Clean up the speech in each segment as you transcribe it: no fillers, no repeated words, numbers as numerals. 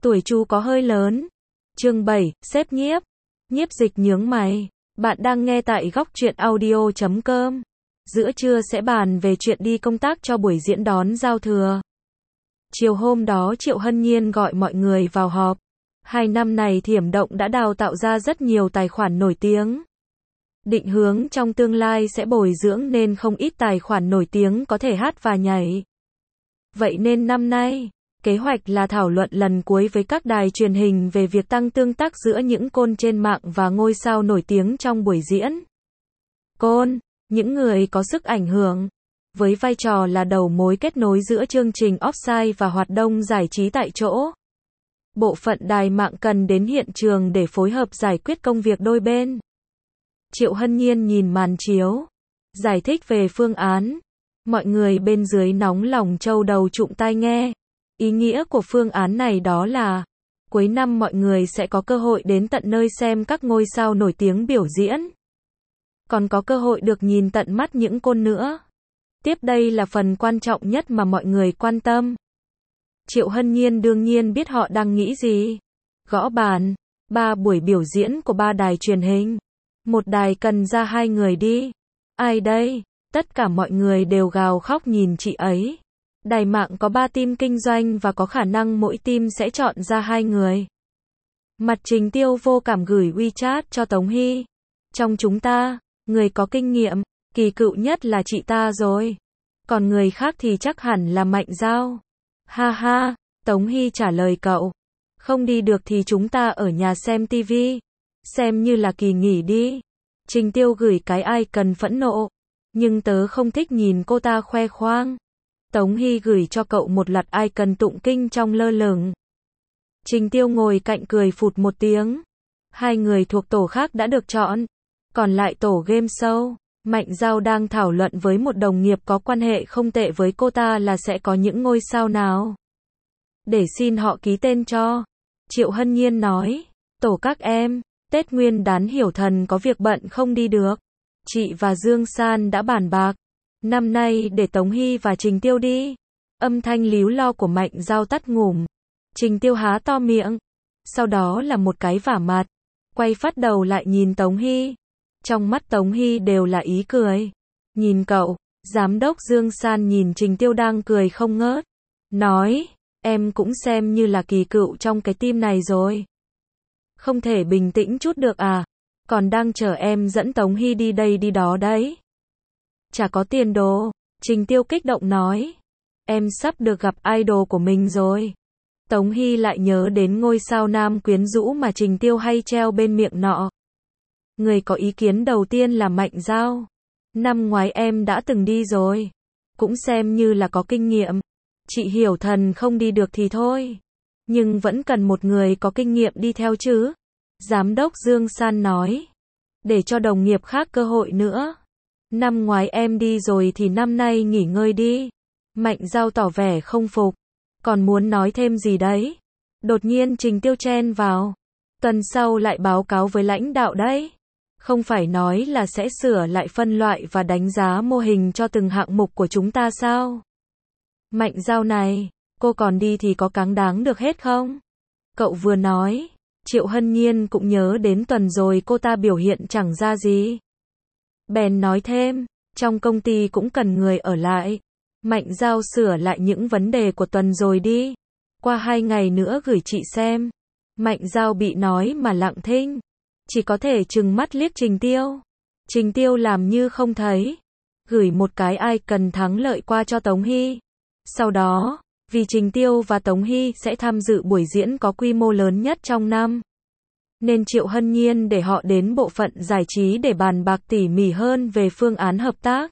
Tuổi chú có hơi lớn. Chương 7, sếp Nhiếp. Nhiếp Dịch nhướng mày. Bạn đang nghe tại góc truyện audio.com. Giữa trưa sẽ bàn về chuyện đi công tác cho buổi diễn đón giao thừa. Chiều hôm đó Triệu Hân Nhiên gọi mọi người vào họp. 2 năm này Thiểm Động đã đào tạo ra rất nhiều tài khoản nổi tiếng. Định hướng trong tương lai sẽ bồi dưỡng nên không ít tài khoản nổi tiếng có thể hát và nhảy. Vậy nên năm nay, kế hoạch là thảo luận lần cuối với các đài truyền hình về việc tăng tương tác giữa những côn trên mạng và ngôi sao nổi tiếng trong buổi diễn. Côn, những người có sức ảnh hưởng, với vai trò là đầu mối kết nối giữa chương trình offside và hoạt động giải trí tại chỗ. Bộ phận đài mạng cần đến hiện trường để phối hợp giải quyết công việc đôi bên. Triệu Hân Nhiên nhìn màn chiếu, giải thích về phương án. Mọi người bên dưới nóng lòng châu đầu trụng tai nghe. Ý nghĩa của phương án này đó là, cuối năm mọi người sẽ có cơ hội đến tận nơi xem các ngôi sao nổi tiếng biểu diễn. Còn có cơ hội được nhìn tận mắt những côn nữa. Tiếp đây là phần quan trọng nhất mà mọi người quan tâm. Triệu Hân Nhiên đương nhiên biết họ đang nghĩ gì. Gõ bàn, 3 buổi biểu diễn của 3 đài truyền hình. Một đài cần ra 2 người đi. Ai đây? Tất cả mọi người đều gào khóc nhìn chị ấy. Đài mạng có 3 team kinh doanh và có khả năng mỗi team sẽ chọn ra 2 người. Mặt Trình Tiêu vô cảm gửi WeChat cho Tống Hy. Trong chúng ta, người có kinh nghiệm, kỳ cựu nhất là chị ta rồi. Còn người khác thì chắc hẳn là Mạnh Giao. Ha ha, Tống Hy trả lời cậu. Không đi được thì chúng ta ở nhà xem tivi. Xem như là kỳ nghỉ đi. Trình Tiêu gửi cái ai cần phẫn nộ. Nhưng tớ không thích nhìn cô ta khoe khoang. Tống Hy gửi cho cậu một loạt icon tụng kinh trong lơ lửng. Trình Tiêu ngồi cạnh cười phụt một tiếng. 2 người thuộc tổ khác đã được chọn. Còn lại tổ game show, Mạnh Giao đang thảo luận với một đồng nghiệp có quan hệ không tệ với cô ta là sẽ có những ngôi sao nào. Để xin họ ký tên cho. Triệu Hân Nhiên nói, tổ các em, Tết Nguyên đán Hiểu Thần có việc bận không đi được. Chị và Dương San đã bàn bạc. Năm nay để Tống Hy và Trình Tiêu đi. Âm thanh líu lo của Mạnh Giao tắt ngủm. Trình Tiêu há to miệng. Sau đó là một cái vả mặt. Quay phát đầu lại nhìn Tống Hy. Trong mắt Tống Hy đều là ý cười. Nhìn cậu, giám đốc Dương San nhìn Trình Tiêu đang cười không ngớt. Nói, em cũng xem như là kỳ cựu trong cái team này rồi. Không thể bình tĩnh chút được à? Còn đang chờ em dẫn Tống Hy đi đây đi đó đấy. Chả có tiền đồ, Trình Tiêu kích động nói. Em sắp được gặp idol của mình rồi. Tống Hy lại nhớ đến ngôi sao nam quyến rũ mà Trình Tiêu hay treo bên miệng nọ. Người có ý kiến đầu tiên là Mạnh Giao. Năm ngoái em đã từng đi rồi. Cũng xem như là có kinh nghiệm. Chị Hiểu Thần không đi được thì thôi. Nhưng vẫn cần một người có kinh nghiệm đi theo chứ. Giám đốc Dương San nói. Để cho đồng nghiệp khác cơ hội nữa. Năm ngoái em đi rồi thì năm nay nghỉ ngơi đi. Mạnh Giao tỏ vẻ không phục. Còn muốn nói thêm gì đấy? Đột nhiên Trình Tiêu chen vào. Tuần sau lại báo cáo với lãnh đạo đấy. Không phải nói là sẽ sửa lại phân loại và đánh giá mô hình cho từng hạng mục của chúng ta sao? Mạnh Giao này, cô còn đi thì có cáng đáng được hết không? Cậu vừa nói, Triệu Hân Nhiên cũng nhớ đến tuần rồi cô ta biểu hiện chẳng ra gì. Bèn nói thêm, trong công ty cũng cần người ở lại. Mạnh Giao sửa lại những vấn đề của tuần rồi đi. Qua 2 ngày nữa gửi chị xem. Mạnh Giao bị nói mà lặng thinh. Chỉ có thể trừng mắt liếc Trình Tiêu. Trình Tiêu làm như không thấy. Gửi một cái icon thắng lợi qua cho Tống Hy. Sau đó, vì Trình Tiêu và Tống Hy sẽ tham dự buổi diễn có quy mô lớn nhất trong năm. Nên Triệu Hân Nhiên để họ đến bộ phận giải trí để bàn bạc tỉ mỉ hơn về phương án hợp tác.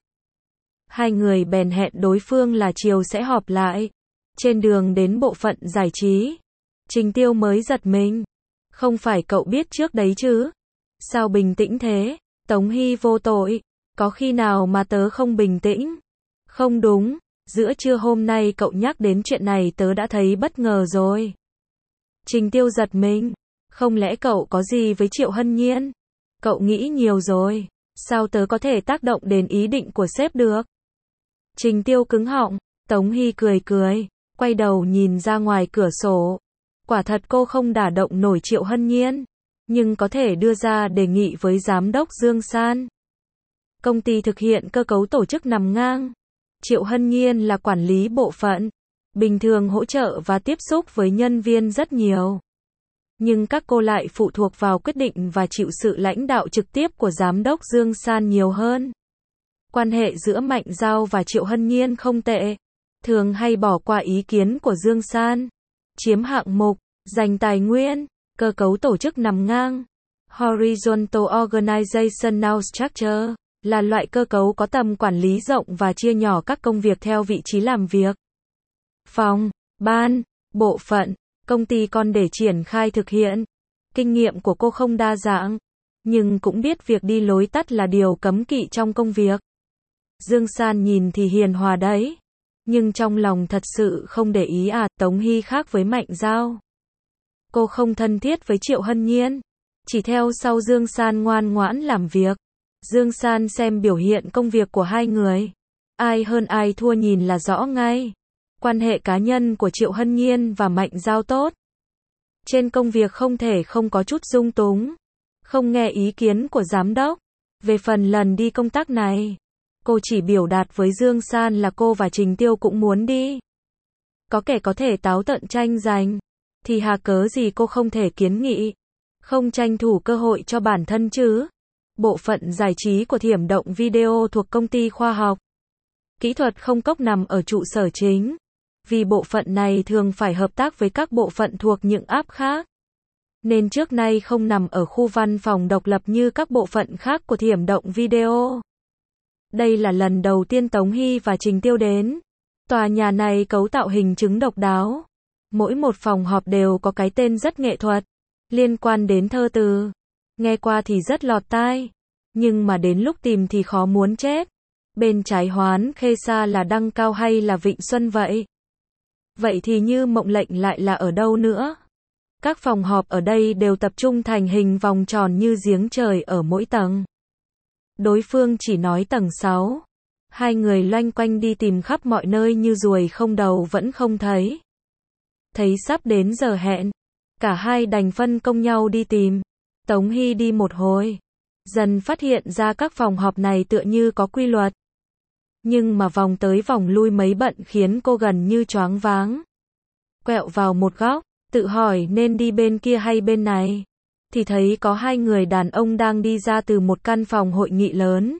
2 người bèn hẹn đối phương là chiều sẽ họp lại. Trên đường đến bộ phận giải trí, Trình Tiêu mới giật mình. Không phải cậu biết trước đấy chứ? Sao bình tĩnh thế? Tống Hy vô tội. Có khi nào mà tớ không bình tĩnh? Không đúng. Giữa trưa hôm nay cậu nhắc đến chuyện này tớ đã thấy bất ngờ rồi. Trình Tiêu giật mình. Không lẽ cậu có gì với Triệu Hân Nhiên? Cậu nghĩ nhiều rồi. Sao tớ có thể tác động đến ý định của sếp được? Trình Tiêu cứng họng. Tống Hy cười cười. Quay đầu nhìn ra ngoài cửa sổ. Quả thật cô không đả động nổi Triệu Hân Nhiên, nhưng có thể đưa ra đề nghị với giám đốc Dương San. Công ty thực hiện cơ cấu tổ chức nằm ngang. Triệu Hân Nhiên là quản lý bộ phận, bình thường hỗ trợ và tiếp xúc với nhân viên rất nhiều. Nhưng các cô lại phụ thuộc vào quyết định và chịu sự lãnh đạo trực tiếp của giám đốc Dương San nhiều hơn. Quan hệ giữa Mạnh Giao và Triệu Hân Nhiên không tệ, thường hay bỏ qua ý kiến của Dương San. Chiếm hạng mục, giành tài nguyên, cơ cấu tổ chức nằm ngang. Horizontal Organizational Structure là loại cơ cấu có tầm quản lý rộng và chia nhỏ các công việc theo vị trí làm việc. Phòng, ban, bộ phận, công ty con để triển khai thực hiện. Kinh nghiệm của cô không đa dạng, nhưng cũng biết việc đi lối tắt là điều cấm kỵ trong công việc. Dương San nhìn thì hiền hòa đấy, nhưng trong lòng thật sự không để ý à. Tống Hy khác với Mạnh Giao. Cô không thân thiết với Triệu Hân Nhiên, chỉ theo sau Dương San ngoan ngoãn làm việc. Dương San xem biểu hiện công việc của hai người, ai hơn ai thua nhìn là rõ ngay. Quan hệ cá nhân của Triệu Hân Nhiên và Mạnh Giao tốt. Trên công việc không thể không có chút dung túng, không nghe ý kiến của giám đốc. Về phần lần đi công tác này, cô chỉ biểu đạt với Dương San là cô và Trình Tiêu cũng muốn đi. Có kẻ có thể táo tợn tranh giành, thì hà cớ gì cô không thể kiến nghị, không tranh thủ cơ hội cho bản thân chứ. Bộ phận giải trí của Thiểm Động Video thuộc công ty khoa học kỹ thuật không cốc nằm ở trụ sở chính. Vì bộ phận này thường phải hợp tác với các bộ phận thuộc những app khác, nên trước nay không nằm ở khu văn phòng độc lập như các bộ phận khác của Thiểm Động Video. Đây là lần đầu tiên Tống Hy và Trình Tiêu đến. Tòa nhà này cấu tạo hình trứng độc đáo. Mỗi một phòng họp đều có cái tên rất nghệ thuật, liên quan đến thơ từ. Nghe qua thì rất lọt tai, nhưng mà đến lúc tìm thì khó muốn chết. Bên trái Hoán Khê Sa là Đăng Cao hay là Vịnh Xuân vậy? Vậy thì Như Mộng Lệnh lại là ở đâu nữa? Các phòng họp ở đây đều tập trung thành hình vòng tròn như giếng trời ở mỗi tầng. Đối phương chỉ nói tầng 6. Hai người loanh quanh đi tìm khắp mọi nơi như ruồi không đầu vẫn không thấy. Thấy sắp đến giờ hẹn, cả hai đành phân công nhau đi tìm. Tống Hy đi một hồi, dần phát hiện ra các phòng họp này tựa như có quy luật. Nhưng mà vòng tới vòng lui mấy bận khiến cô gần như choáng váng. Quẹo vào một góc, tự hỏi nên đi bên kia hay bên này, thì thấy có hai người đàn ông đang đi ra từ một căn phòng hội nghị lớn.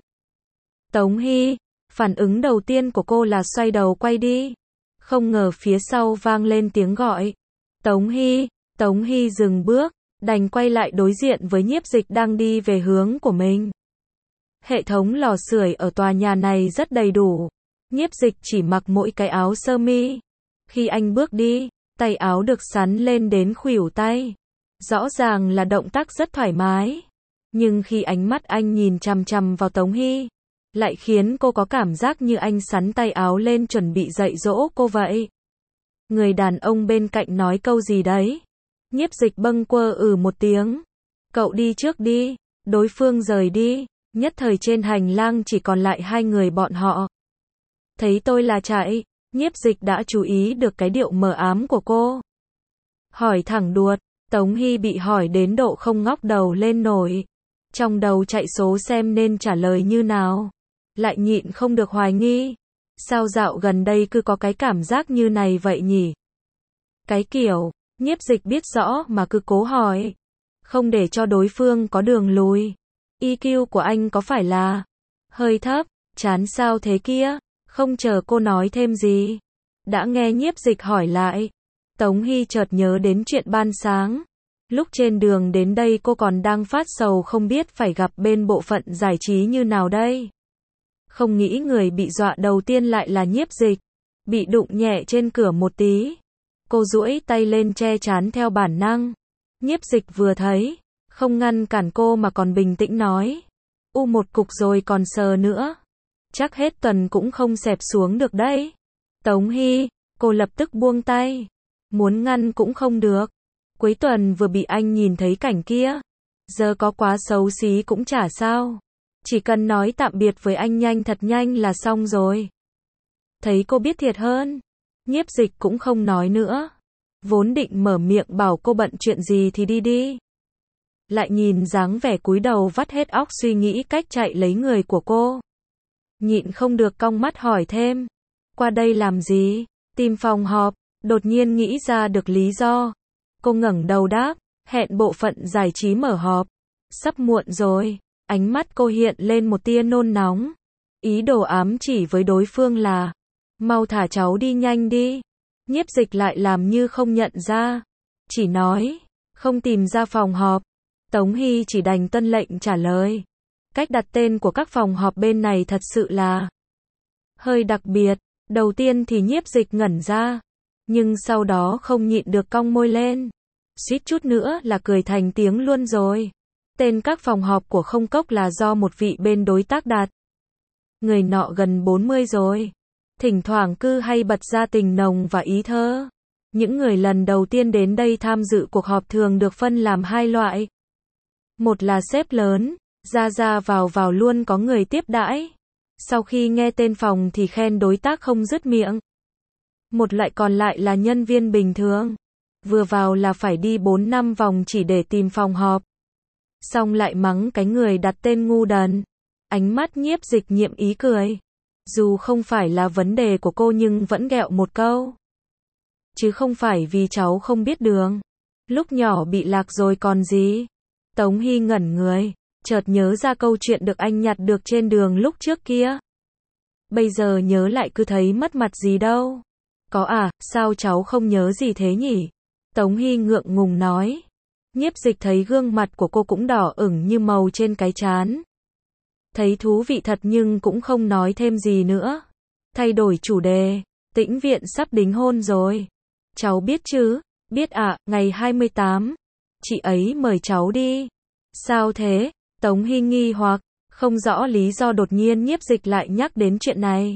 Tống Hy, phản ứng đầu tiên của cô là xoay đầu quay đi. Không ngờ phía sau vang lên tiếng gọi. Tống Hy dừng bước, đành quay lại đối diện với Nhiếp Dịch đang đi về hướng của mình. Hệ thống lò sưởi ở tòa nhà này rất đầy đủ. Nhiếp Dịch chỉ mặc mỗi cái áo sơ mi. Khi anh bước đi, tay áo được xắn lên đến khuỷu tay. Rõ ràng là động tác rất thoải mái. Nhưng khi ánh mắt anh nhìn chằm chằm vào Tống Hy, lại khiến cô có cảm giác như anh xắn tay áo lên chuẩn bị dạy dỗ cô vậy. Người đàn ông bên cạnh nói câu gì đấy. Nhiếp Dịch bâng quơ một tiếng. Cậu đi trước đi. Đối phương rời đi. Nhất thời trên hành lang chỉ còn lại hai người bọn họ. Thấy tôi là chạy, Nhiếp Dịch đã chú ý được cái điệu mờ ám của cô. Hỏi thẳng đuột, Tống Hy bị hỏi đến độ không ngóc đầu lên nổi. Trong đầu chạy số xem nên trả lời như nào. Lại nhịn không được hoài nghi. Sao dạo gần đây cứ có cái cảm giác như này vậy nhỉ? Cái kiểu, Nhiếp Dịch biết rõ mà cứ cố hỏi. Không để cho đối phương có đường lùi. EQ của anh có phải là hơi thấp, chán sao thế kia? Không chờ cô nói thêm gì, đã nghe Nhiếp Dịch hỏi lại. Tống Hy chợt nhớ đến chuyện ban sáng. Lúc trên đường đến đây cô còn đang phát sầu không biết phải gặp bên bộ phận giải trí như nào đây. Không nghĩ người bị dọa đầu tiên lại là Nhiếp Dịch. Bị đụng nhẹ trên cửa một tí, cô duỗi tay lên che trán theo bản năng. Nhiếp Dịch vừa thấy, không ngăn cản cô mà còn bình tĩnh nói. Một cục rồi còn sờ nữa. Chắc hết tuần cũng không xẹp xuống được đấy. Tống Hy, cô lập tức buông tay. Muốn ngăn cũng không được. Cuối tuần vừa bị anh nhìn thấy cảnh kia. Giờ có quá xấu xí cũng chả sao. Chỉ cần nói tạm biệt với anh nhanh thật nhanh là xong rồi. Thấy cô biết thiệt hơn, Nhiếp Dịch cũng không nói nữa. Vốn định mở miệng bảo cô bận chuyện gì thì đi đi. Lại nhìn dáng vẻ cúi đầu vắt hết óc suy nghĩ cách chạy lấy người của cô. Nhịn không được cong mắt hỏi thêm. Qua đây làm gì? Tìm phòng họp. Đột nhiên nghĩ ra được lý do. Cô ngẩng đầu đáp. Hẹn bộ phận giải trí mở họp. Sắp muộn rồi. Ánh mắt cô hiện lên một tia nôn nóng. Ý đồ ám chỉ với đối phương là. Mau thả cháu đi nhanh đi. Nhiếp Dịch lại làm như không nhận ra. Chỉ nói. Không tìm ra phòng họp. Tống Hy chỉ đành tuân lệnh trả lời. Cách đặt tên của các phòng họp bên này thật sự là hơi đặc biệt. Đầu tiên thì Nhiếp Dịch ngẩn ra. Nhưng sau đó không nhịn được cong môi lên. Suýt chút nữa là cười thành tiếng luôn rồi. Tên các phòng họp của Không Cốc là do một vị bên đối tác đặt. Người nọ gần 40 rồi. Thỉnh thoảng cứ hay bật ra tình nồng và ý thơ. Những người lần đầu tiên đến đây tham dự cuộc họp thường được phân làm hai loại. Một là sếp lớn, ra vào luôn có người tiếp đãi. Sau khi nghe tên phòng thì khen đối tác không dứt miệng. Một loại còn lại là nhân viên bình thường. Vừa vào là phải đi 4-5 vòng chỉ để tìm phòng họp. Xong lại mắng cái người đặt tên ngu đần. Ánh mắt Nhiếp Dịch nhiệm ý cười. Dù không phải là vấn đề của cô nhưng vẫn ghẹo một câu. Chứ không phải vì cháu không biết đường. Lúc nhỏ bị lạc rồi còn gì. Tống Hy ngẩn người. Chợt nhớ ra câu chuyện được anh nhặt được trên đường lúc trước kia. Bây giờ nhớ lại cứ thấy mất mặt gì đâu. Có à, sao cháu không nhớ gì thế nhỉ? Tống Hy ngượng ngùng nói. Nhiếp Dịch thấy gương mặt của cô cũng đỏ ửng như màu trên cái trán. Thấy thú vị thật nhưng cũng không nói thêm gì nữa. Thay đổi chủ đề. Tĩnh viện sắp đính hôn rồi. Cháu biết chứ? Biết ạ, ngày 28. Chị ấy mời cháu đi. Sao thế? Tống Hy nghi hoặc, không rõ lý do đột nhiên Nhiếp Dịch lại nhắc đến chuyện này.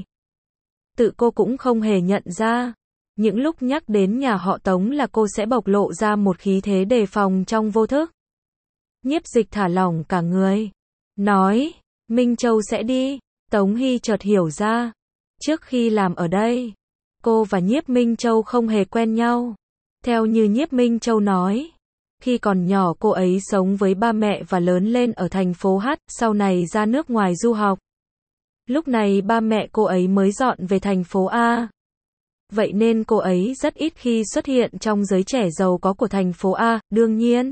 Tự cô cũng không hề nhận ra. Những lúc nhắc đến nhà họ Tống là cô sẽ bộc lộ ra một khí thế đề phòng trong vô thức. Nhiếp Dịch thả lỏng cả người. Nói, Minh Châu sẽ đi. Tống Hy chợt hiểu ra. Trước khi làm ở đây, cô và Nhiếp Minh Châu không hề quen nhau. Theo như Nhiếp Minh Châu nói, khi còn nhỏ cô ấy sống với ba mẹ và lớn lên ở thành phố H, sau này ra nước ngoài du học. Lúc này ba mẹ cô ấy mới dọn về thành phố A. Vậy nên cô ấy rất ít khi xuất hiện trong giới trẻ giàu có của thành phố A, đương nhiên.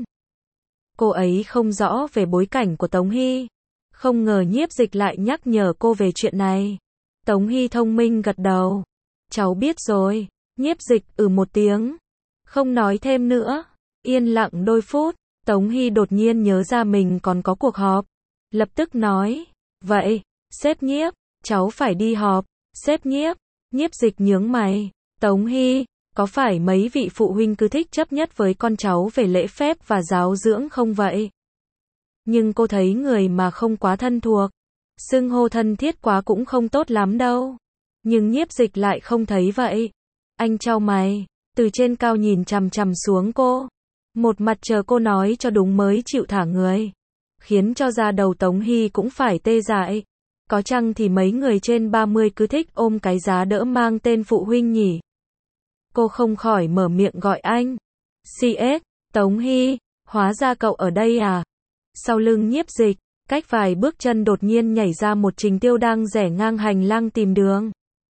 Cô ấy không rõ về bối cảnh của Tống Hy. Không ngờ Nhiếp Dịch lại nhắc nhở cô về chuyện này. Tống Hy thông minh gật đầu. Cháu biết rồi. Nhiếp Dịch một tiếng. Không nói thêm nữa. Yên lặng đôi phút. Tống Hy đột nhiên nhớ ra mình còn có cuộc họp. Lập tức nói. Vậy, sếp Nhiếp, cháu phải đi họp. Sếp Nhiếp. Nhiếp Dịch nhướng mày. Tống Hy, có phải mấy vị phụ huynh cứ thích chấp nhất với con cháu về lễ phép và giáo dưỡng không vậy? Nhưng cô thấy người mà không quá thân thuộc, xưng hô thân thiết quá cũng không tốt lắm đâu. Nhưng Nhiếp Dịch lại không thấy vậy. Anh chau mày, từ trên cao nhìn chằm chằm xuống cô. Một mặt chờ cô nói cho đúng mới chịu thả người. Khiến cho da đầu Tống Hy cũng phải tê dại. Có chăng thì mấy người trên 30 cứ thích ôm cái giá đỡ mang tên phụ huynh nhỉ? Cô không khỏi mở miệng gọi anh. CS, Tống Hy, hóa ra cậu ở đây à? Sau lưng Nhiếp Dịch, cách vài bước chân đột nhiên nhảy ra một Trình Tiêu đang rẽ ngang hành lang tìm đường.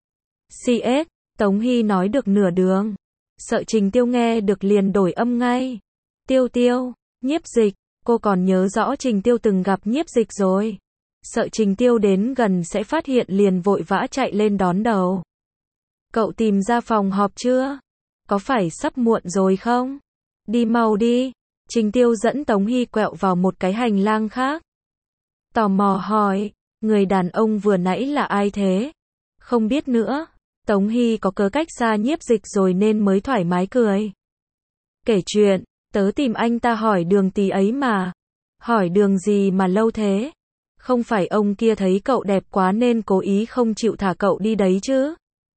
CS, Tống Hy nói được nửa đường. Sợ Trình Tiêu nghe được liền đổi âm ngay. Tiêu, Nhiếp Dịch, cô còn nhớ rõ Trình Tiêu từng gặp Nhiếp Dịch rồi. Sợ Trình Tiêu đến gần sẽ phát hiện liền vội vã chạy lên đón đầu. Cậu tìm ra phòng họp chưa? Có phải sắp muộn rồi không? Đi mau đi. Trình Tiêu dẫn Tống Hy quẹo vào một cái hành lang khác. Tò mò hỏi, người đàn ông vừa nãy là ai thế? Không biết nữa. Tống Hy có cớ cách xa Nhiếp Dịch rồi nên mới thoải mái cười. Kể chuyện, tớ tìm anh ta hỏi đường tí ấy mà. Hỏi đường gì mà lâu thế? Không phải ông kia thấy cậu đẹp quá nên cố ý không chịu thả cậu đi đấy chứ?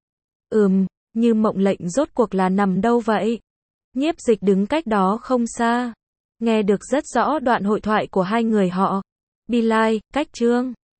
Như mộng lệnh rốt cuộc là nằm đâu vậy? Nhiếp Dịch đứng cách đó không xa. Nghe được rất rõ đoạn hội thoại của hai người họ. Be like, cách chương.